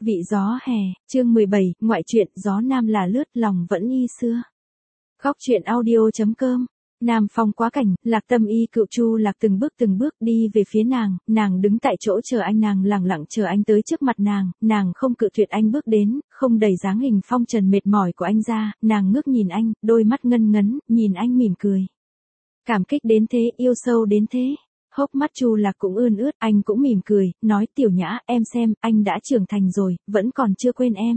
Vị gió hè, chương 17, ngoại truyện, gió nam là lướt lòng vẫn y xưa. Góc truyện audio.com. Nam Phong quá cảnh, Lạc Tâm Y cựu Chu Lạc từng bước đi về phía nàng đứng tại chỗ chờ anh, nàng lẳng lặng chờ anh tới trước mặt nàng không cự tuyệt anh bước đến, không đẩy dáng hình phong trần mệt mỏi của anh ra, nàng ngước nhìn anh, đôi mắt ngân ngấn, nhìn anh mỉm cười. Cảm kích đến thế, yêu sâu đến thế. Hốc mắt Chu Lạc cũng ươn ướt, anh cũng mỉm cười, nói Tiểu Nhã, em xem, anh đã trưởng thành rồi, vẫn còn chưa quên em.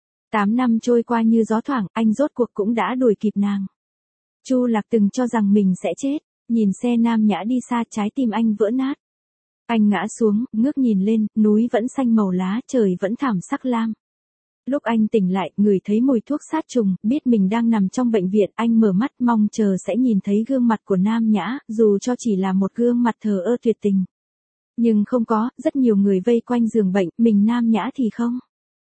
8 năm trôi qua như gió thoảng, anh rốt cuộc cũng đã đuổi kịp nàng. Chu Lạc từng cho rằng mình sẽ chết, nhìn xe Nam Nhã đi xa, trái tim anh vỡ nát. Anh ngã xuống, ngước nhìn lên, núi vẫn xanh màu lá, trời vẫn thảm sắc lam. Lúc anh tỉnh lại, ngửi thấy mùi thuốc sát trùng, biết mình đang nằm trong bệnh viện, anh mở mắt mong chờ sẽ nhìn thấy gương mặt của Nam Nhã, dù cho chỉ là một gương mặt thờ ơ tuyệt tình. Nhưng không có, rất nhiều người vây quanh giường bệnh, mình Nam Nhã thì không.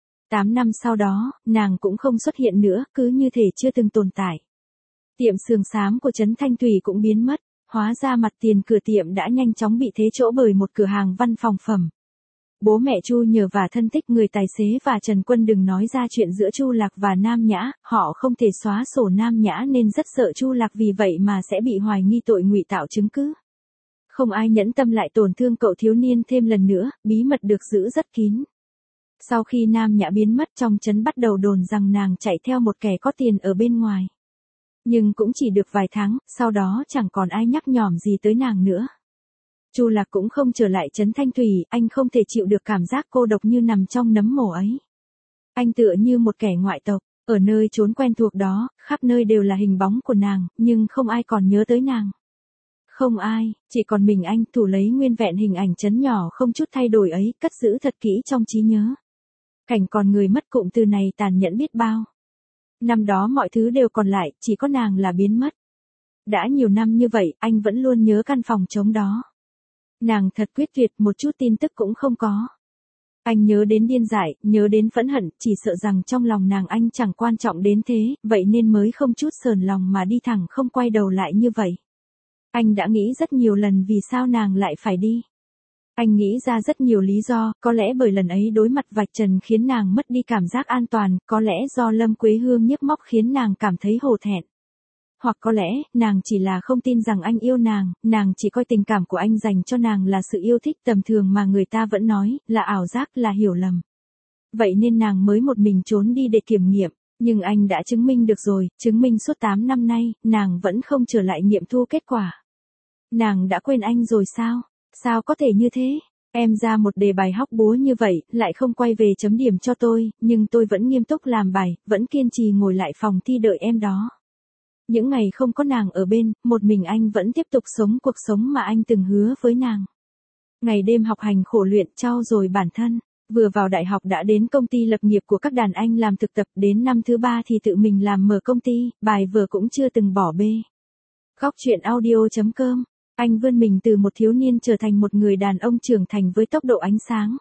8 năm sau đó, nàng cũng không xuất hiện nữa, cứ như thể chưa từng tồn tại. Tiệm sườn xám của Trấn Thanh Thủy cũng biến mất, hóa ra mặt tiền cửa tiệm đã nhanh chóng bị thế chỗ bởi một cửa hàng văn phòng phẩm. Bố mẹ Chu Nhờ và thân thích người tài xế và Trần Quân đừng nói ra chuyện giữa Chu Lạc và Nam Nhã, họ không thể xóa sổ Nam Nhã nên rất sợ Chu Lạc vì vậy mà sẽ bị hoài nghi tội ngụy tạo chứng cứ. Không ai nhẫn tâm lại tổn thương cậu thiếu niên thêm lần nữa, bí mật được giữ rất kín. Sau khi Nam Nhã biến mất, trong trấn bắt đầu đồn rằng nàng chạy theo một kẻ có tiền ở bên ngoài. Nhưng cũng chỉ được vài tháng, sau đó chẳng còn ai nhắc nhỏm gì tới nàng nữa. Chu Lạc cũng không trở lại Trấn Thanh Thủy, anh không thể chịu được cảm giác cô độc như nằm trong nấm mồ ấy. Anh tựa như một kẻ ngoại tộc, ở nơi chốn quen thuộc đó, khắp nơi đều là hình bóng của nàng, nhưng không ai còn nhớ tới nàng. Không ai, chỉ còn mình anh thủ lấy nguyên vẹn hình ảnh trấn nhỏ không chút thay đổi ấy, cất giữ thật kỹ trong trí nhớ. Cảnh còn người mất, cụm từ này tàn nhẫn biết bao. Năm đó mọi thứ đều còn lại, chỉ có nàng là biến mất. Đã nhiều năm như vậy, anh vẫn luôn nhớ căn phòng trống đó. Nàng thật quyết tuyệt, một chút tin tức cũng không có. Anh nhớ đến điên dại, nhớ đến phẫn hận, chỉ sợ rằng trong lòng nàng anh chẳng quan trọng đến thế, vậy nên mới không chút sờn lòng mà đi thẳng không quay đầu lại như vậy. Anh đã nghĩ rất nhiều lần vì sao nàng lại phải đi. Anh nghĩ ra rất nhiều lý do, có lẽ bởi lần ấy đối mặt vạch trần khiến nàng mất đi cảm giác an toàn, có lẽ do Lâm Quế Hương nhức móc khiến nàng cảm thấy hổ thẹn. Hoặc có lẽ, nàng chỉ là không tin rằng anh yêu nàng chỉ coi tình cảm của anh dành cho nàng là sự yêu thích tầm thường mà người ta vẫn nói, là ảo giác, là hiểu lầm. Vậy nên nàng mới một mình trốn đi để kiểm nghiệm, nhưng anh đã chứng minh được rồi, chứng minh suốt 8 năm nay, nàng vẫn không trở lại nghiệm thu kết quả. Nàng đã quên anh rồi sao? Sao có thể như thế? Em ra một đề bài hóc búa như vậy, lại không quay về chấm điểm cho tôi, nhưng tôi vẫn nghiêm túc làm bài, vẫn kiên trì ngồi lại phòng thi đợi em đó. Những ngày không có nàng ở bên, một mình anh vẫn tiếp tục sống cuộc sống mà anh từng hứa với nàng. Ngày đêm học hành khổ luyện, trau dồi bản thân, vừa vào đại học đã đến công ty lập nghiệp của các đàn anh làm thực tập, đến năm thứ 3 thì tự mình làm mở công ty, bài vở cũng chưa từng bỏ bê. Góc truyện audio.com. Anh vươn mình từ một thiếu niên trở thành một người đàn ông trưởng thành với tốc độ ánh sáng.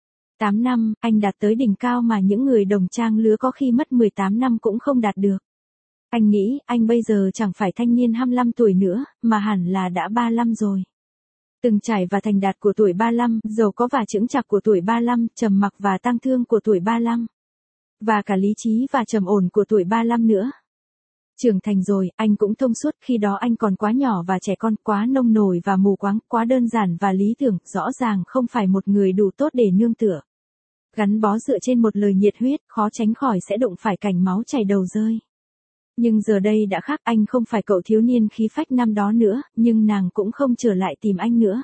8 năm, anh đạt tới đỉnh cao mà những người đồng trang lứa có khi mất 18 năm cũng không đạt được. Anh nghĩ, anh bây giờ chẳng phải thanh niên 25 tuổi nữa, mà hẳn là đã 35 rồi. Từng trải và thành đạt của tuổi 35, giàu có và chững chạc của tuổi 35, trầm mặc và tang thương của tuổi 35. Và cả lý trí và trầm ổn của tuổi 35 nữa. Trưởng thành rồi, anh cũng thông suốt, khi đó anh còn quá nhỏ và trẻ con, quá nông nổi và mù quáng, quá đơn giản và lý tưởng, rõ ràng không phải một người đủ tốt để nương tựa. Gắn bó dựa trên một lời nhiệt huyết, khó tránh khỏi sẽ đụng phải cảnh máu chảy đầu rơi. Nhưng giờ đây đã khác, anh không phải cậu thiếu niên khí phách năm đó nữa, nhưng nàng cũng không trở lại tìm anh nữa.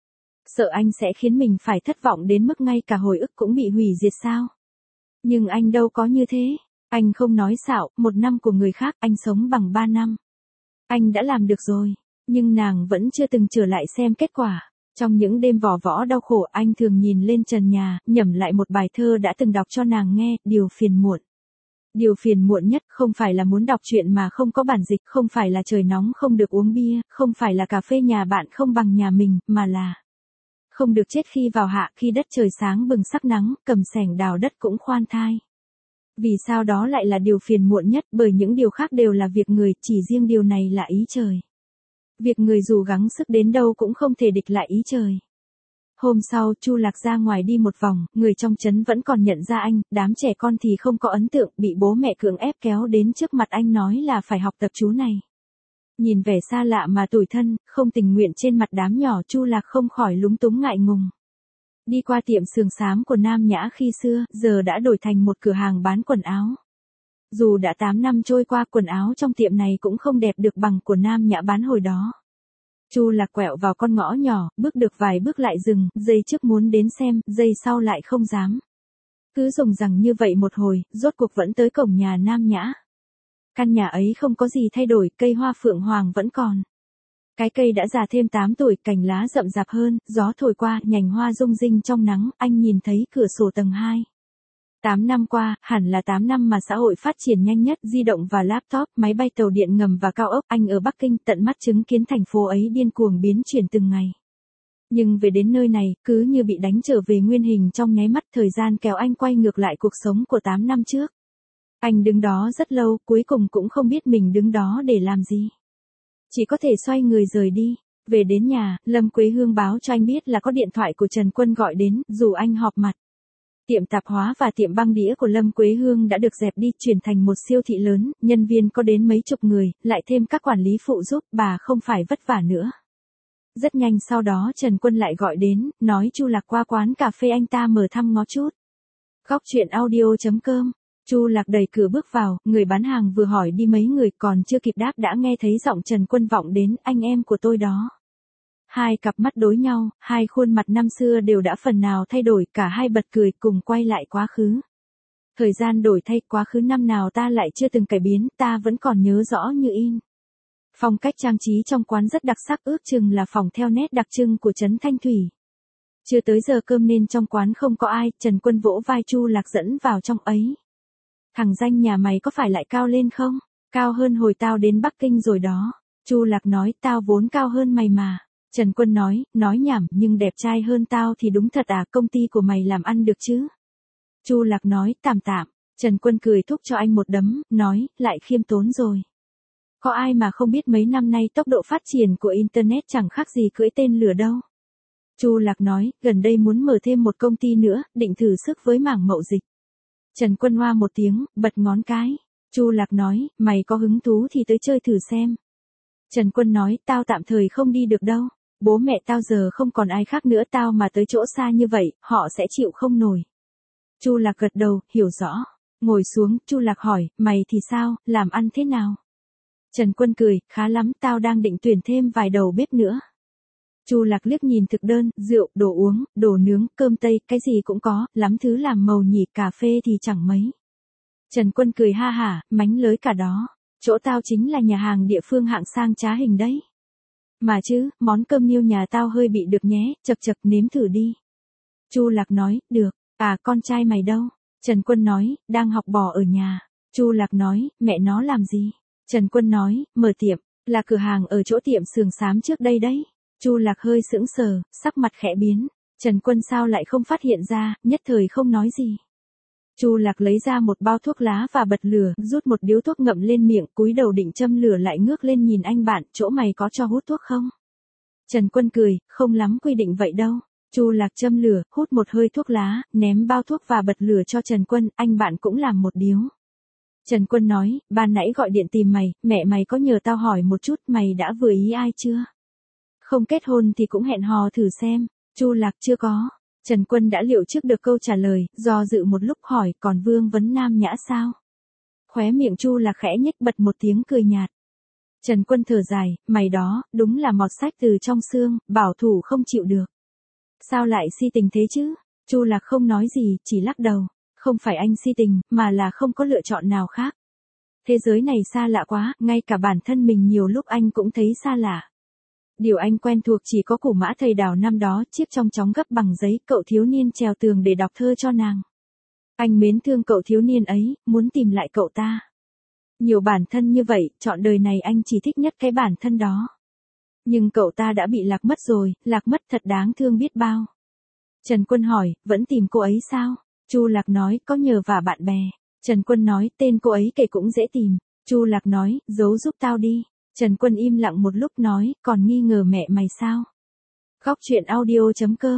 Sợ anh sẽ khiến mình phải thất vọng đến mức ngay cả hồi ức cũng bị hủy diệt sao? Nhưng anh đâu có như thế. Anh không nói xạo, 1 năm của người khác, anh sống bằng 3 năm. Anh đã làm được rồi, nhưng nàng vẫn chưa từng trở lại xem kết quả. Trong những đêm vò võ đau khổ, anh thường nhìn lên trần nhà, nhẩm lại một bài thơ đã từng đọc cho nàng nghe, điều phiền muộn. Điều phiền muộn nhất không phải là muốn đọc truyện mà không có bản dịch, không phải là trời nóng không được uống bia, không phải là cà phê nhà bạn không bằng nhà mình, mà là không được chết khi vào hạ, khi đất trời sáng bừng sắc nắng, cầm xẻng đào đất cũng khoan thai. Vì sao đó lại là điều phiền muộn nhất, bởi những điều khác đều là việc người, chỉ riêng điều này là ý trời. Việc người dù gắng sức đến đâu cũng không thể địch lại ý trời. Hôm sau Chu Lạc ra ngoài đi một vòng, người trong trấn vẫn còn nhận ra anh, đám trẻ con thì không có ấn tượng, bị bố mẹ cưỡng ép kéo đến trước mặt anh nói là phải học tập chú này. Nhìn vẻ xa lạ mà tủi thân, không tình nguyện trên mặt đám nhỏ, Chu Lạc không khỏi lúng túng ngại ngùng. Đi qua tiệm sườn xám của Nam Nhã khi xưa, giờ đã đổi thành một cửa hàng bán quần áo. Dù đã 8 năm trôi qua, quần áo trong tiệm này cũng không đẹp được bằng của Nam Nhã bán hồi đó. Chu Lạc quẹo vào con ngõ nhỏ, bước được vài bước lại dừng, giây trước muốn đến xem, giây sau lại không dám. Cứ dùng rằng như vậy một hồi, rốt cuộc vẫn tới cổng nhà Nam Nhã. Căn nhà ấy không có gì thay đổi, cây hoa phượng hoàng vẫn còn. Cái cây đã già thêm 8 tuổi, cành lá rậm rạp hơn, gió thổi qua, nhành hoa rung rinh trong nắng, anh nhìn thấy cửa sổ tầng 2. 8 năm qua, hẳn là 8 năm mà xã hội phát triển nhanh nhất, di động và laptop, máy bay tàu điện ngầm và cao ốc, anh ở Bắc Kinh tận mắt chứng kiến thành phố ấy điên cuồng biến chuyển từng ngày. Nhưng về đến nơi này, cứ như bị đánh trở về nguyên hình trong nháy mắt, thời gian kéo anh quay ngược lại cuộc sống của 8 năm trước. Anh đứng đó rất lâu, cuối cùng cũng không biết mình đứng đó để làm gì. Chỉ có thể xoay người rời đi. Về đến nhà, Lâm Quế Hương báo cho anh biết là có điện thoại của Trần Quân gọi đến, rủ anh họp mặt. Tiệm tạp hóa và tiệm băng đĩa của Lâm Quế Hương đã được dẹp đi, chuyển thành một siêu thị lớn, nhân viên có đến mấy chục người, lại thêm các quản lý phụ giúp, bà không phải vất vả nữa. Rất nhanh sau đó Trần Quân lại gọi đến, nói Chu Lạc qua quán cà phê anh ta mở thăm ngó chút. Góc chuyện audio.com. Chu Lạc đẩy cửa bước vào, người bán hàng vừa hỏi đi mấy người, còn chưa kịp đáp đã nghe thấy giọng Trần Quân vọng đến, anh em của tôi đó. Hai cặp mắt đối nhau, hai khuôn mặt năm xưa đều đã phần nào thay đổi, cả hai bật cười cùng quay lại quá khứ. Thời gian đổi thay, quá khứ năm nào ta lại chưa từng cải biến, ta vẫn còn nhớ rõ như in. Phong cách trang trí trong quán rất đặc sắc, ước chừng là phòng theo nét đặc trưng của trấn Thanh Thủy. Chưa tới giờ cơm nên trong quán không có ai, Trần Quân vỗ vai Chu Lạc dẫn vào trong ấy. Thằng danh nhà mày có phải lại cao lên không? Cao hơn hồi tao đến Bắc Kinh rồi đó. Chu Lạc nói, tao vốn cao hơn mày mà. Trần Quân nói nhảm, nhưng đẹp trai hơn tao thì đúng thật à, công ty của mày làm ăn được chứ? Chu Lạc nói, tạm tạm. Trần Quân cười thúc cho anh một đấm, nói, lại khiêm tốn rồi. Có ai mà không biết mấy năm nay tốc độ phát triển của Internet chẳng khác gì cưỡi tên lửa đâu. Chu Lạc nói, gần đây muốn mở thêm một công ty nữa, định thử sức với mảng mậu dịch. Trần Quân hoa một tiếng, bật ngón cái. Chu Lạc nói, mày có hứng thú thì tới chơi thử xem. Trần Quân nói, tao tạm thời không đi được đâu. Bố mẹ tao giờ không còn ai khác nữa, tao mà tới chỗ xa như vậy, họ sẽ chịu không nổi. Chu Lạc gật đầu, hiểu rõ. Ngồi xuống, Chu Lạc hỏi, mày thì sao, làm ăn thế nào? Trần Quân cười, khá lắm, tao đang định tuyển thêm vài đầu bếp nữa. Chu Lạc liếc nhìn thực đơn, rượu, đồ uống, đồ nướng, cơm tây, cái gì cũng có, lắm thứ làm màu nhỉ, cà phê thì chẳng mấy. Trần Quân cười ha hả, mánh lới cả đó. Chỗ tao chính là nhà hàng địa phương hạng sang trá hình đấy. Mà chứ, món cơm niêu nhà tao hơi bị được nhé, chậc chậc nếm thử đi. Chu Lạc nói, được, à con trai mày đâu? Trần Quân nói, đang học bò ở nhà. Chu Lạc nói, mẹ nó làm gì? Trần Quân nói, mở tiệm, là cửa hàng ở chỗ tiệm sườn xám trước đây đấy. Chu Lạc hơi sững sờ, sắc mặt khẽ biến. Trần Quân sao lại không phát hiện ra, nhất thời không nói gì. Chu Lạc lấy ra một bao thuốc lá và bật lửa, rút một điếu thuốc ngậm lên miệng, cúi đầu định châm lửa lại ngước lên nhìn anh bạn, chỗ mày có cho hút thuốc không? Trần Quân cười, không lắm quy định vậy đâu. Chu Lạc châm lửa, hút một hơi thuốc lá, ném bao thuốc và bật lửa cho Trần Quân, anh bạn cũng làm một điếu. Trần Quân nói, ban nãy gọi điện tìm mày, mẹ mày có nhờ tao hỏi một chút, mày đã vừa ý ai chưa? Không kết hôn thì cũng hẹn hò thử xem. Chu Lạc chưa có. Trần Quân đã liệu trước được câu trả lời, do dự một lúc hỏi, còn Vương Vấn Nam Nhã sao? Khóe miệng Chu Lạc khẽ nhếch bật một tiếng cười nhạt. Trần Quân thở dài, mày đó, đúng là mọt sách từ trong xương, bảo thủ không chịu được. Sao lại si tình thế chứ? Chu Lạc không nói gì, chỉ lắc đầu. Không phải anh si tình, mà là không có lựa chọn nào khác. Thế giới này xa lạ quá, ngay cả bản thân mình nhiều lúc anh cũng thấy xa lạ. Điều anh quen thuộc chỉ có củ mã thầy Đào năm đó, chiếc trong chóng gấp bằng giấy, cậu thiếu niên trèo tường để đọc thơ cho nàng. Anh mến thương cậu thiếu niên ấy, muốn tìm lại cậu ta. Nhiều bản thân như vậy, trọn đời này anh chỉ thích nhất cái bản thân đó. Nhưng cậu ta đã bị lạc mất rồi, lạc mất thật đáng thương biết bao. Trần Quân hỏi, vẫn tìm cô ấy sao? Chu Lạc nói, có nhờ vả bạn bè. Trần Quân nói, tên cô ấy kể cũng dễ tìm. Chu Lạc nói, giấu giúp tao đi. Trần Quân im lặng một lúc nói, còn nghi ngờ mẹ mày sao? Góc chuyện audio.com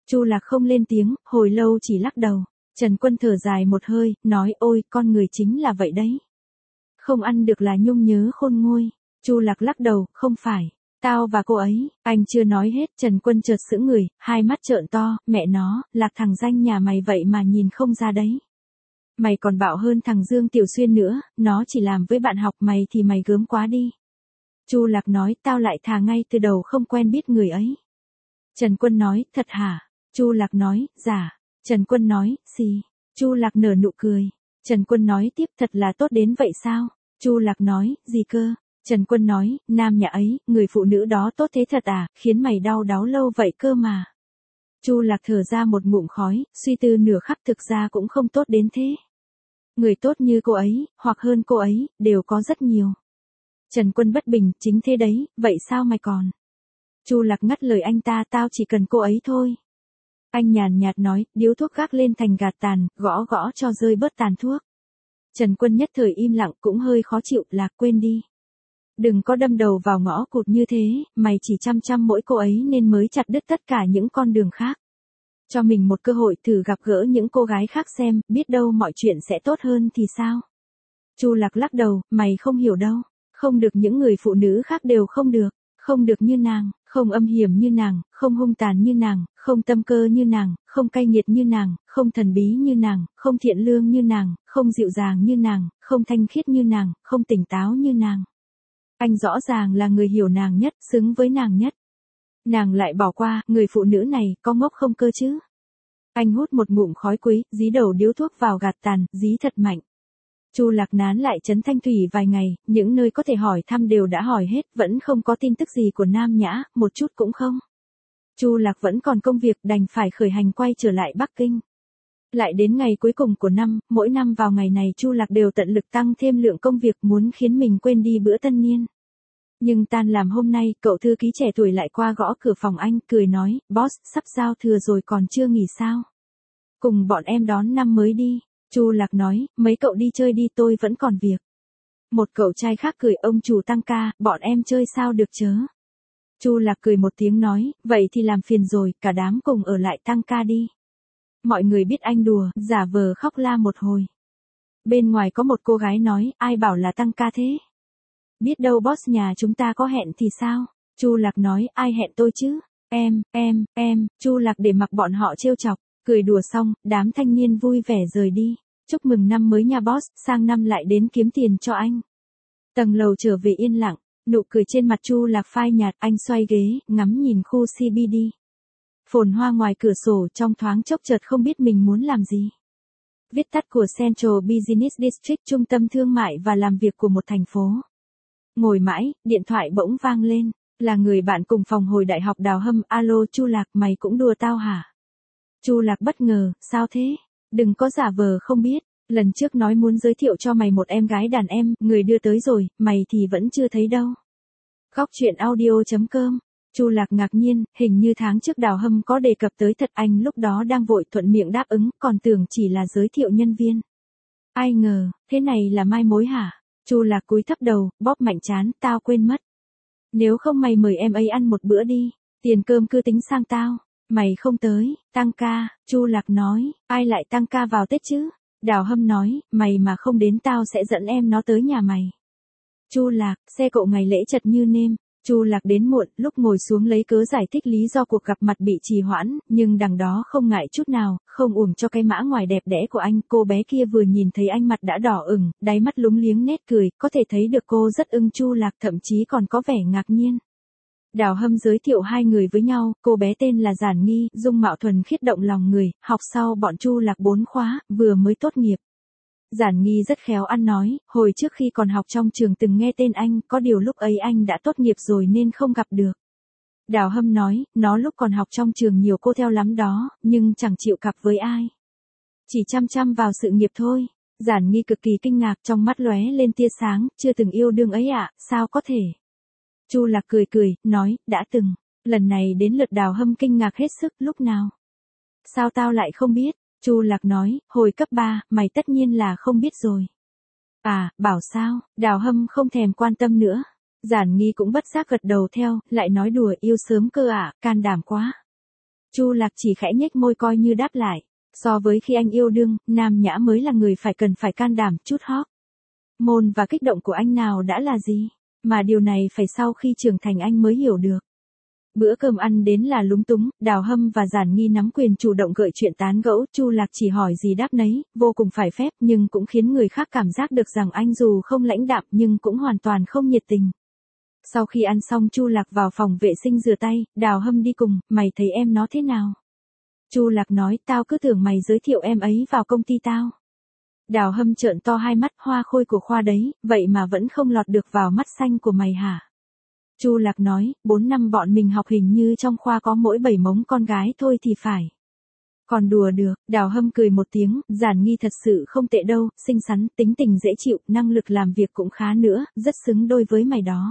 Chu Lạc không lên tiếng, hồi lâu chỉ lắc đầu. Trần Quân thở dài một hơi, nói ôi, con người chính là vậy đấy. Không ăn được là nhung nhớ khôn nguôi. Chu Lạc lắc đầu, không phải. Tao và cô ấy, anh chưa nói hết, Trần Quân chợt sững người, hai mắt trợn to, mẹ nó, Lạc thằng danh nhà mày vậy mà nhìn không ra đấy. Mày còn bạo hơn thằng Dương Tiểu Xuyên nữa, nó chỉ làm với bạn học mày thì mày gớm quá đi. Chu Lạc nói, tao lại thà ngay từ đầu không quen biết người ấy. Trần Quân nói, thật hả? Chu Lạc nói, dạ. Trần Quân nói, gì? Chu Lạc nở nụ cười. Trần Quân nói tiếp, thật là tốt đến vậy sao? Chu Lạc nói, gì cơ? Trần Quân nói, nam nhà ấy, người phụ nữ đó tốt thế thật à, khiến mày đau đáu lâu vậy cơ mà. Chu Lạc thở ra một ngụm khói, suy tư nửa khắc, thực ra cũng không tốt đến thế. Người tốt như cô ấy, hoặc hơn cô ấy, đều có rất nhiều. Trần Quân bất bình, chính thế đấy, vậy sao mày còn? Chu Lạc ngắt lời anh ta, tao chỉ cần cô ấy thôi. Anh nhàn nhạt nói, điếu thuốc gác lên thành gạt tàn, gõ gõ cho rơi bớt tàn thuốc. Trần Quân nhất thời im lặng, cũng hơi khó chịu, Lạc quên đi. Đừng có đâm đầu vào ngõ cụt như thế, mày chỉ chăm chăm mỗi cô ấy nên mới chặt đứt tất cả những con đường khác. Cho mình một cơ hội thử gặp gỡ những cô gái khác xem, biết đâu mọi chuyện sẽ tốt hơn thì sao? Chu Lạc lắc đầu, mày không hiểu đâu. Không được những người phụ nữ khác đều không được. Không được như nàng, không âm hiểm như nàng, không hung tàn như nàng, không tâm cơ như nàng, không cay nghiệt như nàng, không thần bí như nàng, không thiện lương như nàng, không dịu dàng như nàng, không thanh khiết như nàng, không tỉnh táo như nàng. Anh rõ ràng là người hiểu nàng nhất, xứng với nàng nhất. Nàng lại bỏ qua, người phụ nữ này, có ngốc không cơ chứ? Anh hút một ngụm khói quý, dí đầu điếu thuốc vào gạt tàn, dí thật mạnh. Chu Lạc nán lại trấn Thanh Thủy vài ngày, những nơi có thể hỏi thăm đều đã hỏi hết, vẫn không có tin tức gì của Nam Nhã, một chút cũng không. Chu Lạc vẫn còn công việc, đành phải khởi hành quay trở lại Bắc Kinh. Lại đến ngày cuối cùng của năm, mỗi năm vào ngày này Chu Lạc đều tận lực tăng thêm lượng công việc, muốn khiến mình quên đi bữa tân niên. Nhưng tan làm hôm nay, cậu thư ký trẻ tuổi lại qua gõ cửa phòng anh, cười nói, boss, sắp giao thừa rồi còn chưa nghỉ sao? Cùng bọn em đón năm mới đi. Chu Lạc nói, mấy cậu đi chơi đi, tôi vẫn còn việc. Một cậu trai khác cười, ông chủ tăng ca, bọn em chơi sao được chớ. Chu Lạc cười một tiếng nói, vậy thì làm phiền rồi, cả đám cùng ở lại tăng ca đi. Mọi người biết anh đùa, giả vờ khóc la một hồi. Bên ngoài có một cô gái nói, ai bảo là tăng ca thế? Biết đâu boss nhà chúng ta có hẹn thì sao? Chu Lạc nói, ai hẹn tôi chứ? Em, Chu Lạc để mặc bọn họ trêu chọc, cười đùa xong, đám thanh niên vui vẻ rời đi. Chúc mừng năm mới nha boss, sang năm lại đến kiếm tiền cho anh. Tầng lầu trở về yên lặng, nụ cười trên mặt Chu Lạc phai nhạt, anh xoay ghế, ngắm nhìn khu CBD. Phồn hoa ngoài cửa sổ, trong thoáng chốc chợt không biết mình muốn làm gì. Viết tắt của Central Business District, trung tâm thương mại và làm việc của một thành phố. Ngồi mãi, điện thoại bỗng vang lên, là người bạn cùng phòng hồi đại học Đào Hâm, alo Chu Lạc, mày cũng đùa tao hả? Chu Lạc bất ngờ, sao thế? Đừng có giả vờ không biết, lần trước nói muốn giới thiệu cho mày một em gái đàn em, người đưa tới rồi, mày thì vẫn chưa thấy đâu. Góc truyện audio.com. Chu Lạc ngạc nhiên, hình như tháng trước Đào Hâm có đề cập tới thật, anh lúc đó đang vội thuận miệng đáp ứng, còn tưởng chỉ là giới thiệu nhân viên. Ai ngờ, thế này là mai mối hả? Chu Lạc cúi thấp đầu, bóp mạnh trán, tao quên mất. Nếu không mày mời em ấy ăn một bữa đi, tiền cơm cứ tính sang tao. Mày không tới, tăng ca, Chu Lạc nói, ai lại tăng ca vào Tết chứ? Đào Hâm nói, mày mà không đến tao sẽ dẫn em nó tới nhà mày. Chu Lạc, xe cộ ngày lễ chật như nêm. Chu Lạc đến muộn, lúc ngồi xuống lấy cớ giải thích lý do cuộc gặp mặt bị trì hoãn, nhưng đằng đó không ngại chút nào, không uổng cho cái mã ngoài đẹp đẽ của anh. Cô bé kia vừa nhìn thấy anh mặt đã đỏ ửng, đáy mắt lúng liếng nét cười, có thể thấy được cô rất ưng Chu Lạc, thậm chí còn có vẻ ngạc nhiên. Đào Hâm giới thiệu hai người với nhau, cô bé tên là Giản Nghi, dung mạo thuần khiết động lòng người, học sau bọn Chu Lạc 4 khóa, vừa mới tốt nghiệp. Giản Nghi rất khéo ăn nói, hồi trước khi còn học trong trường từng nghe tên anh, có điều lúc ấy anh đã tốt nghiệp rồi nên không gặp được. Đào Hâm nói, nó lúc còn học trong trường nhiều cô theo lắm đó, nhưng chẳng chịu cặp với ai. Chỉ chăm chăm vào sự nghiệp thôi. Giản Nghi cực kỳ kinh ngạc, trong mắt lóe lên tia sáng, chưa từng yêu đương ấy ạ, sao có thể? Chu Lạc cười cười, nói, đã từng. Lần này đến lượt Đào Hâm kinh ngạc hết sức, lúc nào? Sao tao lại không biết? Chu Lạc nói, hồi cấp 3, mày tất nhiên là không biết rồi. À, bảo sao? Đào Hâm không thèm quan tâm nữa. Giản Nghi cũng bất giác gật đầu theo, lại nói đùa, yêu sớm cơ ạ, can đảm quá. Chu Lạc chỉ khẽ nhếch môi coi như đáp lại. So với khi anh yêu đương, Nam Nhã mới là người cần phải can đảm chút hót. Môn và kích động của anh nào đã là gì, mà điều này phải sau khi trưởng thành anh mới hiểu được. Bữa cơm ăn đến là lúng túng, Đào Hâm và Giản Nghi nắm quyền chủ động gợi chuyện tán gẫu, Chu Lạc chỉ hỏi gì đáp nấy, vô cùng phải phép nhưng cũng khiến người khác cảm giác được rằng anh dù không lãnh đạm nhưng cũng hoàn toàn không nhiệt tình. Sau khi ăn xong Chu Lạc vào phòng vệ sinh rửa tay, Đào Hâm đi cùng, mày thấy em nó thế nào? Chu Lạc nói, tao cứ tưởng mày giới thiệu em ấy vào công ty tao. Đào Hâm trợn to hai mắt, hoa khôi của khoa đấy, vậy mà vẫn không lọt được vào mắt xanh của mày hả? Chu Lạc nói, 4 năm bọn mình học hình như trong khoa có mỗi 7 mống con gái thôi thì phải. Còn đùa được, Đào Hâm cười một tiếng, Giản Nghi thật sự không tệ đâu, xinh xắn, tính tình dễ chịu, năng lực làm việc cũng khá nữa, rất xứng đôi với mày đó.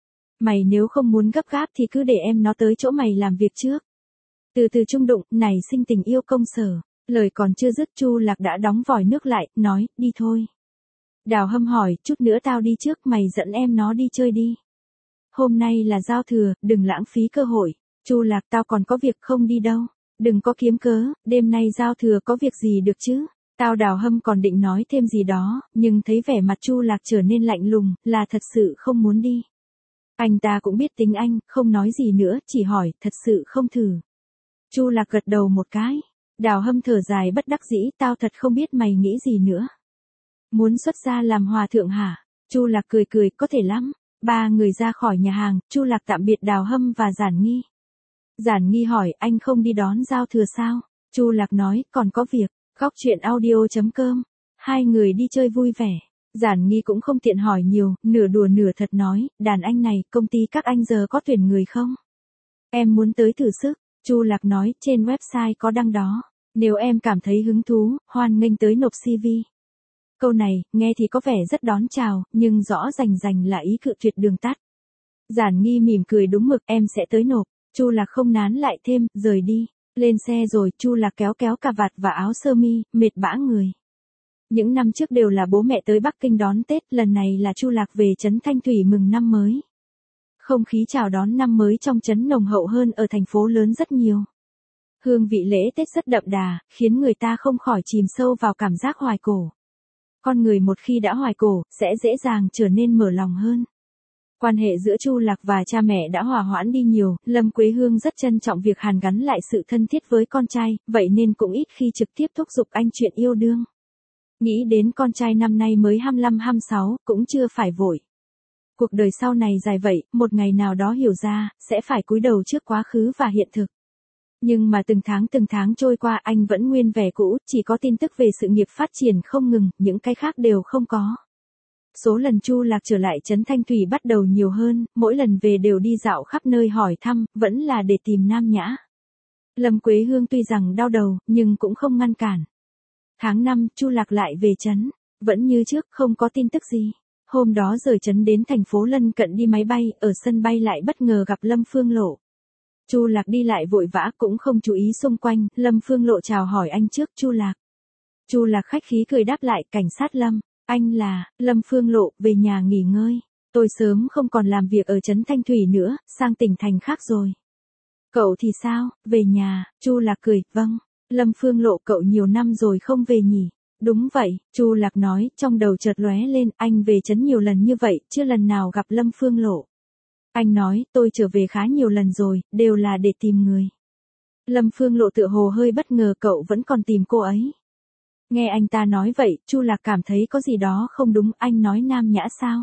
Mày nếu không muốn gấp gáp thì cứ để em nó tới chỗ mày làm việc trước. Từ từ chung đụng, nảy sinh tình yêu công sở. Lời còn chưa dứt Chu Lạc đã đóng vòi nước lại, nói, đi thôi. Đào Hâm hỏi, chút nữa tao đi trước, mày dẫn em nó đi chơi đi. Hôm nay là giao thừa, đừng lãng phí cơ hội. Chu Lạc, tao còn có việc không đi đâu. Đừng có kiếm cớ, đêm nay giao thừa có việc gì được chứ. Đào Hâm còn định nói thêm gì đó, nhưng thấy vẻ mặt Chu Lạc trở nên lạnh lùng, là thật sự không muốn đi. Anh ta cũng biết tính anh, không nói gì nữa, chỉ hỏi, thật sự không thử. Chu Lạc gật đầu một cái. Đào Hâm thở dài bất đắc dĩ, tao thật không biết mày nghĩ gì nữa. Muốn xuất gia làm hòa thượng hả? Chu Lạc cười, có thể lắm. Ba người ra khỏi nhà hàng, Chu Lạc tạm biệt Đào Hâm và Giản Nghi. Giản Nghi hỏi, anh không đi đón giao thừa sao? Chu Lạc nói, còn có việc. Góc truyện audio.com. Hai người đi chơi vui vẻ. Giản Nghi cũng không tiện hỏi nhiều, nửa đùa nửa thật nói, đàn anh này, công ty các anh giờ có tuyển người không? Em muốn tới thử sức. Chu Lạc nói, trên website có đăng đó. Nếu em cảm thấy hứng thú, hoan nghênh tới nộp CV. Câu này, nghe thì có vẻ rất đón chào, nhưng rõ rành là ý cự tuyệt đường tắt. Giản Nghi mỉm cười đúng mực, em sẽ tới nộp. Chu Lạc không nán lại thêm, rời đi. Lên xe rồi, Chu Lạc kéo cà vạt và áo sơ mi, mệt bã người. Những năm trước đều là bố mẹ tới Bắc Kinh đón Tết, lần này là Chu Lạc về trấn Thanh Thủy mừng năm mới. Không khí chào đón năm mới trong trấn nồng hậu hơn ở thành phố lớn rất nhiều. Hương vị lễ Tết rất đậm đà, khiến người ta không khỏi chìm sâu vào cảm giác hoài cổ. Con người một khi đã hoài cổ, sẽ dễ dàng trở nên mở lòng hơn. Quan hệ giữa Chu Lạc và cha mẹ đã hòa hoãn đi nhiều, Lâm Quế Hương rất trân trọng việc hàn gắn lại sự thân thiết với con trai, vậy nên cũng ít khi trực tiếp thúc giục anh chuyện yêu đương. Nghĩ đến con trai năm nay mới 25-26, cũng chưa phải vội. Cuộc đời sau này dài vậy, một ngày nào đó hiểu ra, sẽ phải cúi đầu trước quá khứ và hiện thực. Nhưng mà từng tháng trôi qua anh vẫn nguyên vẻ cũ, chỉ có tin tức về sự nghiệp phát triển không ngừng, những cái khác đều không có. Số lần Chu Lạc trở lại trấn Thanh Thủy bắt đầu nhiều hơn, mỗi lần về đều đi dạo khắp nơi hỏi thăm, vẫn là để tìm Nam Nhã. Lâm Quế Hương tuy rằng đau đầu, nhưng cũng không ngăn cản. Tháng 5, Chu Lạc lại về trấn, vẫn như trước, không có tin tức gì. Hôm đó rời trấn đến thành phố lân cận đi máy bay, ở sân bay lại bất ngờ gặp Lâm Phương Lộ. Chu Lạc đi lại vội vã cũng không chú ý xung quanh, Lâm Phương Lộ chào hỏi anh trước Chu Lạc. Chu Lạc khách khí cười đáp lại, cảnh sát Lâm, anh là, Lâm Phương Lộ, về nhà nghỉ ngơi. Tôi sớm không còn làm việc ở trấn Thanh Thủy nữa, sang tỉnh thành khác rồi. Cậu thì sao, về nhà, Chu Lạc cười, vâng. Lâm Phương Lộ, cậu nhiều năm rồi không về nhỉ? Đúng vậy, Chu Lạc nói, trong đầu chợt lóe lên, anh về trấn nhiều lần như vậy, chưa lần nào gặp Lâm Phương Lộ. Anh nói, tôi trở về khá nhiều lần rồi, đều là để tìm người. Lâm Phương Lộ tựa hồ hơi bất ngờ, cậu vẫn còn tìm cô ấy. Nghe anh ta nói vậy, Chu Lạc cảm thấy có gì đó không đúng, anh nói Nam Nhã sao?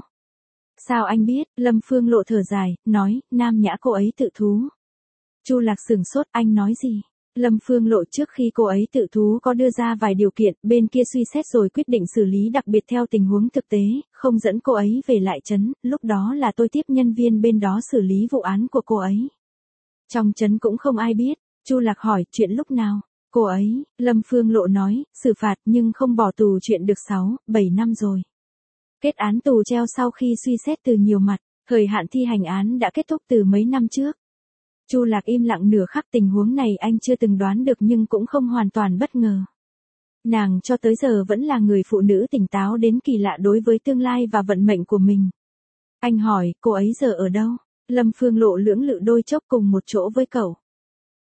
Sao anh biết? Lâm Phương Lộ thở dài, nói, Nam Nhã cô ấy tự thú. Chu Lạc sửng sốt, anh nói gì? Lâm Phương Lộ, trước khi cô ấy tự thú có đưa ra vài điều kiện, bên kia suy xét rồi quyết định xử lý đặc biệt theo tình huống thực tế, không dẫn cô ấy về lại trấn, lúc đó là tôi tiếp nhân viên bên đó xử lý vụ án của cô ấy. Trong trấn cũng không ai biết. Chu Lạc hỏi, chuyện lúc nào? Cô ấy, Lâm Phương Lộ nói, xử phạt nhưng không bỏ tù chuyện được 6-7 năm rồi. Kết án tù treo sau khi suy xét từ nhiều mặt, thời hạn thi hành án đã kết thúc từ mấy năm trước. Chu Lạc im lặng nửa khắc, tình huống này anh chưa từng đoán được nhưng cũng không hoàn toàn bất ngờ. Nàng cho tới giờ vẫn là người phụ nữ tỉnh táo đến kỳ lạ đối với tương lai và vận mệnh của mình. Anh hỏi, cô ấy giờ ở đâu? Lâm Phương Lộ lưỡng lự đôi chốc, cùng một chỗ với cậu.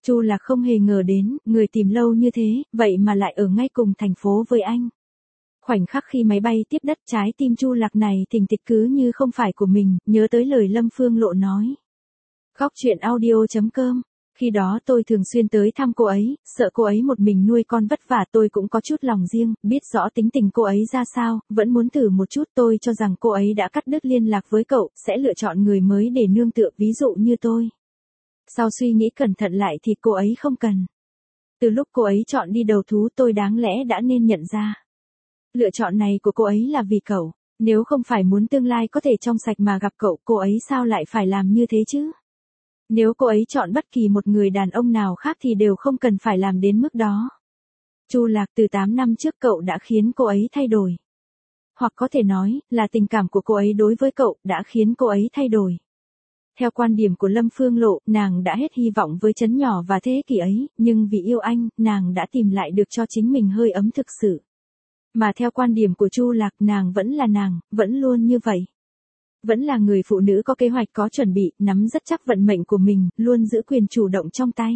Chu Lạc không hề ngờ đến, người tìm lâu như thế, vậy mà lại ở ngay cùng thành phố với anh. Khoảnh khắc khi máy bay tiếp đất, trái tim Chu Lạc này thình thịch cứ như không phải của mình, nhớ tới lời Lâm Phương Lộ nói. Góc truyện audio.com. Khi đó tôi thường xuyên tới thăm cô ấy, sợ cô ấy một mình nuôi con vất vả, tôi cũng có chút lòng riêng, biết rõ tính tình cô ấy ra sao, vẫn muốn thử một chút. Tôi cho rằng cô ấy đã cắt đứt liên lạc với cậu, sẽ lựa chọn người mới để nương tựa, ví dụ như tôi. Sau suy nghĩ cẩn thận lại thì cô ấy không cần. Từ lúc cô ấy chọn đi đầu thú, tôi đáng lẽ đã nên nhận ra. Lựa chọn này của cô ấy là vì cậu, nếu không phải muốn tương lai có thể trong sạch mà gặp cậu, cô ấy sao lại phải làm như thế chứ? Nếu cô ấy chọn bất kỳ một người đàn ông nào khác thì đều không cần phải làm đến mức đó. Chu Lạc, từ 8 năm trước cậu đã khiến cô ấy thay đổi. Hoặc có thể nói, là tình cảm của cô ấy đối với cậu đã khiến cô ấy thay đổi. Theo quan điểm của Lâm Phương Lộ, nàng đã hết hy vọng với trấn nhỏ và thế kỷ ấy, nhưng vì yêu anh, nàng đã tìm lại được cho chính mình hơi ấm thực sự. Mà theo quan điểm của Chu Lạc, nàng, vẫn luôn như vậy. Vẫn là người phụ nữ có kế hoạch, có chuẩn bị, nắm rất chắc vận mệnh của mình, luôn giữ quyền chủ động trong tay.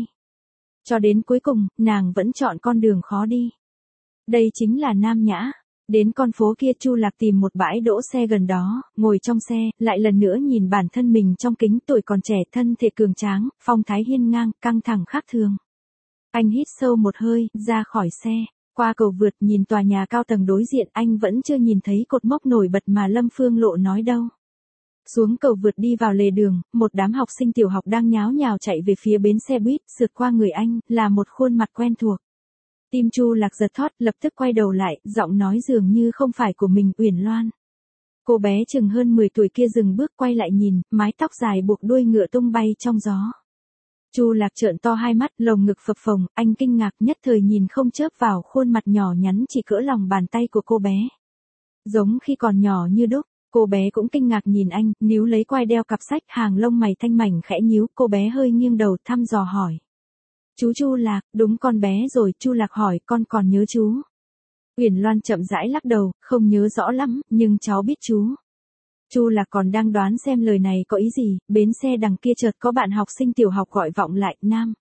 Cho đến cuối cùng, nàng vẫn chọn con đường khó đi. Đây chính là nam nhã. Đến con phố kia, Chu Lạc tìm một bãi đỗ xe gần đó, ngồi trong xe, lại lần nữa nhìn bản thân mình trong kính, tuổi còn trẻ, thân thể cường tráng, phong thái hiên ngang, căng thẳng khác thường. Anh hít sâu một hơi, ra khỏi xe, qua cầu vượt, nhìn tòa nhà cao tầng đối diện, anh vẫn chưa nhìn thấy cột mốc nổi bật mà Lâm Phương Lộ nói đâu. Xuống cầu vượt đi vào lề đường, một đám học sinh tiểu học đang nháo nhào chạy về phía bến xe buýt, sượt qua người anh, là một khuôn mặt quen thuộc. Tim Chu Lạc giật thót, lập tức quay đầu lại, giọng nói dường như không phải của mình, Uyển Loan. Cô bé chừng hơn 10 tuổi kia dừng bước quay lại nhìn, mái tóc dài buộc đuôi ngựa tung bay trong gió. Chu Lạc trợn to hai mắt, lồng ngực phập phồng, anh kinh ngạc nhất thời nhìn không chớp vào khuôn mặt nhỏ nhắn chỉ cỡ lòng bàn tay của cô bé. Giống khi còn nhỏ như đúc. Cô bé cũng kinh ngạc nhìn anh, níu lấy quai đeo cặp sách, hàng lông mày thanh mảnh khẽ nhíu, cô bé hơi nghiêng đầu thăm dò hỏi. Chú Chu Lạc, đúng con bé rồi, Chu Lạc hỏi, con còn nhớ chú? Uyển Loan chậm rãi lắc đầu, không nhớ rõ lắm, nhưng cháu biết chú. Chu Lạc còn đang đoán xem lời này có ý gì, bến xe đằng kia chợt có bạn học sinh tiểu học gọi vọng lại, Nam.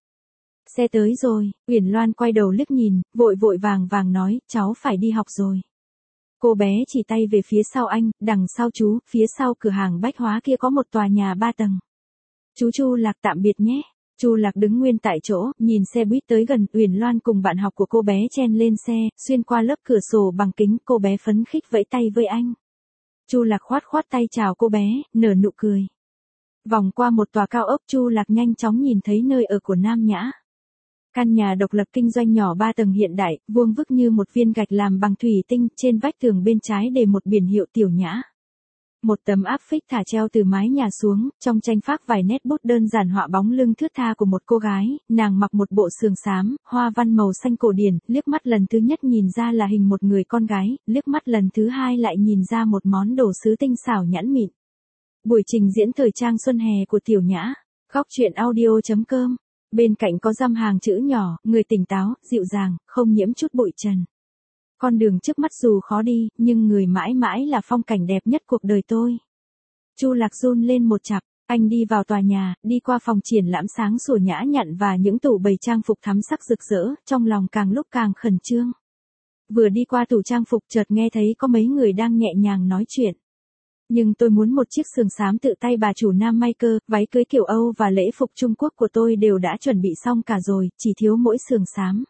Xe tới rồi, Uyển Loan quay đầu liếc nhìn, vội vàng nói, cháu phải đi học rồi. Cô bé chỉ tay về phía sau anh, đằng sau chú, phía sau cửa hàng bách hóa kia có một tòa nhà 3 tầng. Chú Chu Lạc tạm biệt nhé. Chu Lạc đứng nguyên tại chỗ, nhìn xe buýt tới gần, Uyển Loan cùng bạn học của cô bé chen lên xe, xuyên qua lớp cửa sổ bằng kính, cô bé phấn khích vẫy tay với anh. Chu Lạc khoát tay chào cô bé, nở nụ cười. Vòng qua một tòa cao ốc, Chu Lạc nhanh chóng nhìn thấy nơi ở của Nam Nhã. Căn nhà độc lập kinh doanh nhỏ 3 tầng hiện đại, vuông vức như một viên gạch làm bằng thủy tinh, trên vách tường bên trái để một biển hiệu Tiểu Nhã. Một tấm áp phích thả treo từ mái nhà xuống, trong tranh phác vài nét bút đơn giản họa bóng lưng thướt tha của một cô gái, nàng mặc một bộ sườn xám, hoa văn màu xanh cổ điển, liếc mắt lần thứ nhất nhìn ra là hình một người con gái, liếc mắt lần thứ hai lại nhìn ra một món đồ sứ tinh xảo nhẵn mịn. Buổi trình diễn thời trang xuân hè của Tiểu Nhã. Góc truyện audio.com. Bên cạnh có dăm hàng chữ nhỏ, người tỉnh táo, dịu dàng, không nhiễm chút bụi trần. Con đường trước mắt dù khó đi, nhưng người mãi mãi là phong cảnh đẹp nhất cuộc đời tôi. Chu Lạc run lên một chặp, anh đi vào tòa nhà, đi qua phòng triển lãm sáng sủa nhã nhặn và những tủ bày trang phục thắm sắc rực rỡ, trong lòng càng lúc càng khẩn trương. Vừa đi qua tủ trang phục chợt nghe thấy có mấy người đang nhẹ nhàng nói chuyện. Nhưng tôi muốn một chiếc sườn xám tự tay bà chủ Nam may cơ, váy cưới kiểu Âu và lễ phục Trung Quốc của tôi đều đã chuẩn bị xong cả rồi, chỉ thiếu mỗi sườn xám.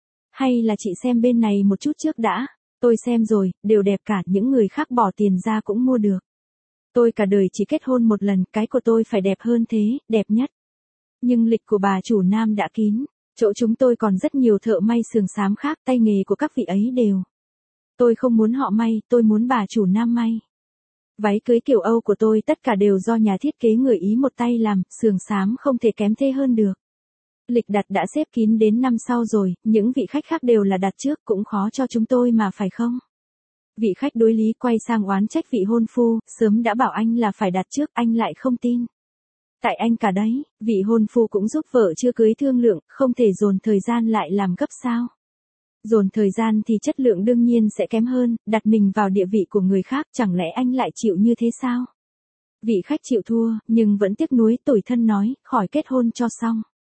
Hay là chị xem bên này một chút trước đã, tôi xem rồi, đều đẹp cả, những người khác bỏ tiền ra cũng mua được. Tôi cả đời chỉ kết hôn một lần, cái của tôi phải đẹp hơn thế, đẹp nhất. Nhưng lịch của bà chủ Nam đã kín, chỗ chúng tôi còn rất nhiều thợ may sườn xám khác, tay nghề của các vị ấy đều. Tôi không muốn họ may, tôi muốn bà chủ Nam may. Váy cưới kiểu Âu của tôi tất cả đều do nhà thiết kế người Ý một tay làm, sườn xám không thể kém thế hơn được. Lịch đặt đã xếp kín đến năm sau rồi, những vị khách khác đều là đặt trước, cũng khó cho chúng tôi mà phải không? Vị khách đối lý quay sang oán trách vị hôn phu, sớm đã bảo anh là phải đặt trước, anh lại không tin. Tại anh cả đấy, vị hôn phu cũng giúp vợ chưa cưới thương lượng, không thể dồn thời gian lại làm gấp sao? Dồn thời gian thì chất lượng đương nhiên sẽ kém hơn, đặt mình vào địa vị của người khác, chẳng lẽ anh lại chịu như thế sao? Vị khách chịu thua, nhưng vẫn tiếc nuối tủi thân nói, khỏi kết hôn cho xong.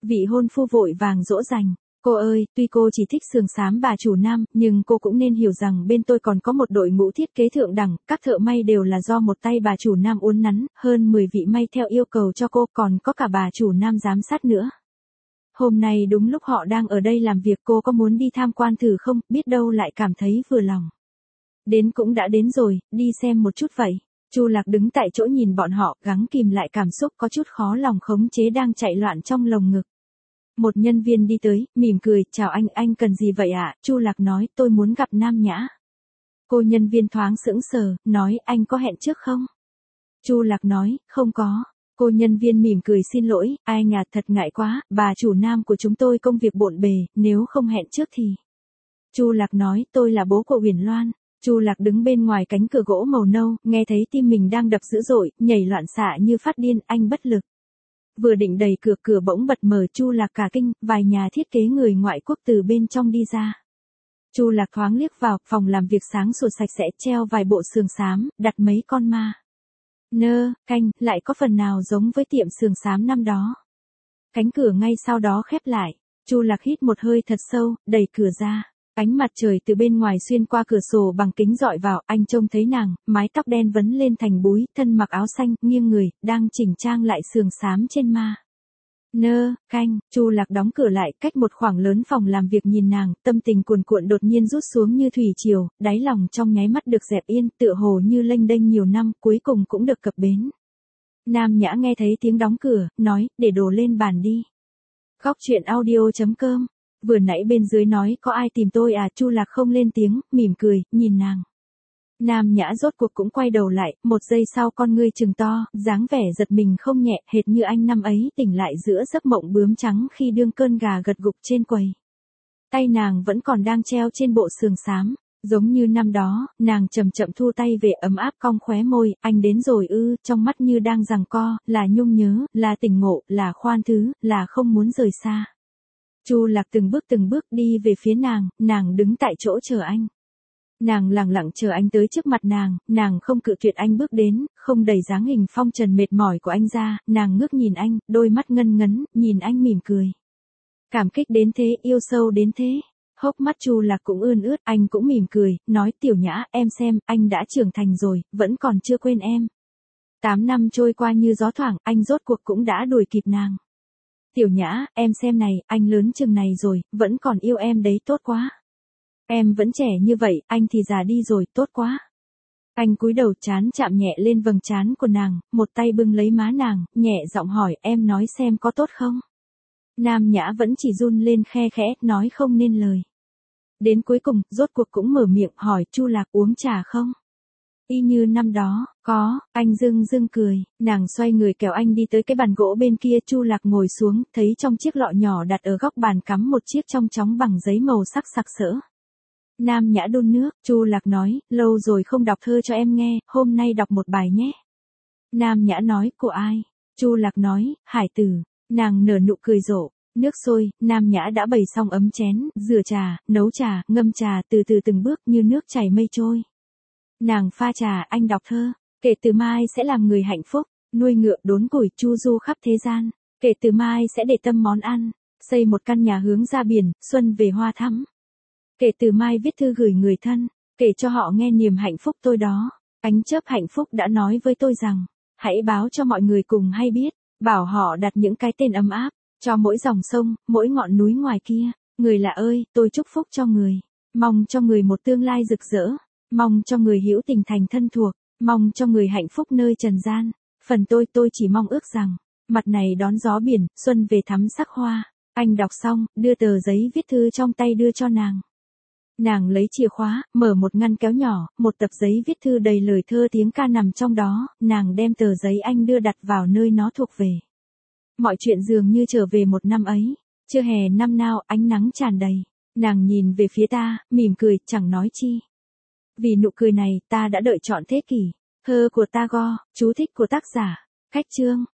Vị hôn phu vội vàng dỗ dành. Cô ơi, tuy cô chỉ thích sườn xám bà chủ Nam, nhưng cô cũng nên hiểu rằng bên tôi còn có một đội ngũ thiết kế thượng đẳng, các thợ may đều là do một tay bà chủ Nam uốn nắn, hơn 10 vị may theo yêu cầu cho cô, còn có cả bà chủ Nam giám sát nữa. Hôm nay đúng lúc họ đang ở đây làm việc, cô có muốn đi tham quan thử không, biết đâu lại cảm thấy vừa lòng. Đến cũng đã đến rồi, đi xem một chút vậy. Chu Lạc đứng tại chỗ nhìn bọn họ, gắng kìm lại cảm xúc có chút khó lòng khống chế đang chạy loạn trong lồng ngực. Một nhân viên đi tới, mỉm cười, chào anh cần gì vậy ạ? Chu Lạc nói, tôi muốn gặp Nam Nhã. Cô nhân viên thoáng sững sờ, nói, anh có hẹn trước không? Chu Lạc nói, không có. Cô nhân viên mỉm cười, xin lỗi, ai ngà, thật ngại quá, bà chủ Nam của chúng tôi công việc bộn bề, nếu không hẹn trước thì. Chu Lạc nói, tôi là bố của Huyền Loan. Chu Lạc đứng bên ngoài cánh cửa gỗ màu nâu, nghe thấy tim mình đang đập dữ dội, nhảy loạn xạ như phát điên, anh bất lực. Vừa định đẩy cửa, cửa bỗng bật mở, Chu Lạc cả kinh, vài nhà thiết kế người ngoại quốc từ bên trong đi ra. Chu Lạc thoáng liếc vào, phòng làm việc sáng sủa sạch sẽ, treo vài bộ sườn xám, đặt mấy con ma. Canh, lại có phần nào giống với tiệm sườn xám năm đó. Cánh cửa ngay sau đó khép lại. Chu Lạc hít một hơi thật sâu, đẩy cửa ra. Ánh mặt trời từ bên ngoài xuyên qua cửa sổ bằng kính dọi vào, anh trông thấy nàng, mái tóc đen vấn lên thành búi, thân mặc áo xanh, nghiêng người, đang chỉnh trang lại sườn xám trên ma. Canh, Chu Lạc đóng cửa lại, cách một khoảng lớn phòng làm việc nhìn nàng, tâm tình cuồn cuộn đột nhiên rút xuống như thủy triều, đáy lòng trong nháy mắt được dẹp yên, tựa hồ như lênh đênh nhiều năm, cuối cùng cũng được cập bến. Nam Nhã nghe thấy tiếng đóng cửa, nói, để đồ lên bàn đi. Góc truyện audio.com. Vừa nãy bên dưới nói có ai tìm tôi à? Chu Lạc không lên tiếng, mỉm cười, nhìn nàng. Nam Nhã rốt cuộc cũng quay đầu lại, một giây sau con ngươi trừng to, dáng vẻ giật mình không nhẹ, hệt như anh năm ấy tỉnh lại giữa giấc mộng bướm trắng khi đương cơn gà gật gục trên quầy. Tay nàng vẫn còn đang treo trên bộ sườn xám, giống như năm đó, nàng chậm chậm thu tay về, ấm áp cong khóe môi, anh đến rồi ư? Trong mắt như đang giằng co, là nhung nhớ, là tỉnh ngộ, là khoan thứ, là không muốn rời xa. Chu Lạc từng bước đi về phía nàng đứng tại chỗ chờ anh. Nàng lặng lặng chờ anh tới trước mặt nàng không cự tuyệt anh bước đến, không đẩy dáng hình phong trần mệt mỏi của anh ra, nàng ngước nhìn anh, đôi mắt ngân ngấn, nhìn anh mỉm cười. Cảm kích đến thế, yêu sâu đến thế. Hốc mắt Chu Lạc cũng ươn ướt, anh cũng mỉm cười, nói, Tiểu Nhã, em xem, anh đã trưởng thành rồi, vẫn còn chưa quên em. 8 năm trôi qua như gió thoảng, anh rốt cuộc cũng đã đuổi kịp nàng. Tiểu Nhã, em xem này, anh lớn chừng này rồi, vẫn còn yêu em đấy, tốt quá. Em vẫn trẻ như vậy, anh thì già đi rồi, tốt quá. Anh cúi đầu, trán chạm nhẹ lên vầng trán của nàng, một tay bưng lấy má nàng, nhẹ giọng hỏi, em nói xem có tốt không? Nam Nhã vẫn chỉ run lên khe khẽ, nói không nên lời. Đến cuối cùng, rốt cuộc cũng mở miệng hỏi, Chu Lạc uống trà không? Y như năm đó, có, anh dưng cười, nàng xoay người kéo anh đi tới cái bàn gỗ bên kia, Chu Lạc ngồi xuống, thấy trong chiếc lọ nhỏ đặt ở góc bàn cắm một chiếc trong chóng bằng giấy màu sắc sặc sỡ. Nam Nhã đun nước, Chu Lạc nói, lâu rồi không đọc thơ cho em nghe, hôm nay đọc một bài nhé. Nam Nhã nói, của ai? Chu Lạc nói, Hải Tử. Nàng nở nụ cười rộ. Nước sôi, Nam Nhã đã bày xong ấm chén, rửa trà, nấu trà, ngâm trà, từ từ từng bước như nước chảy mây trôi. Nàng pha trà, anh đọc thơ. Kể từ mai sẽ làm người hạnh phúc, nuôi ngựa đốn củi, chu du khắp thế gian. Kể từ mai sẽ để tâm món ăn, xây một căn nhà hướng ra biển, xuân về hoa thắm. Kể từ mai viết thư gửi người thân, kể cho họ nghe niềm hạnh phúc tôi đó. Ánh chớp hạnh phúc đã nói với tôi rằng, hãy báo cho mọi người cùng hay biết, bảo họ đặt những cái tên ấm áp, cho mỗi dòng sông, mỗi ngọn núi ngoài kia. Người lạ ơi, tôi chúc phúc cho người, mong cho người một tương lai rực rỡ, mong cho người hữu tình thành thân thuộc, mong cho người hạnh phúc nơi trần gian. Phần tôi chỉ mong ước rằng, mặt này đón gió biển, xuân về thắm sắc hoa. Anh đọc xong, đưa tờ giấy viết thư trong tay đưa cho nàng. Nàng lấy chìa khóa, mở một ngăn kéo nhỏ, một tập giấy viết thư đầy lời thơ tiếng ca nằm trong đó, nàng đem tờ giấy anh đưa đặt vào nơi nó thuộc về. Mọi chuyện dường như trở về một năm ấy, chưa hè năm nào, ánh nắng tràn đầy. Nàng nhìn về phía ta, mỉm cười, chẳng nói chi. Vì nụ cười này, ta đã đợi trọn thế kỷ. Thơ của Tagore, chú thích của tác giả. Cách chương.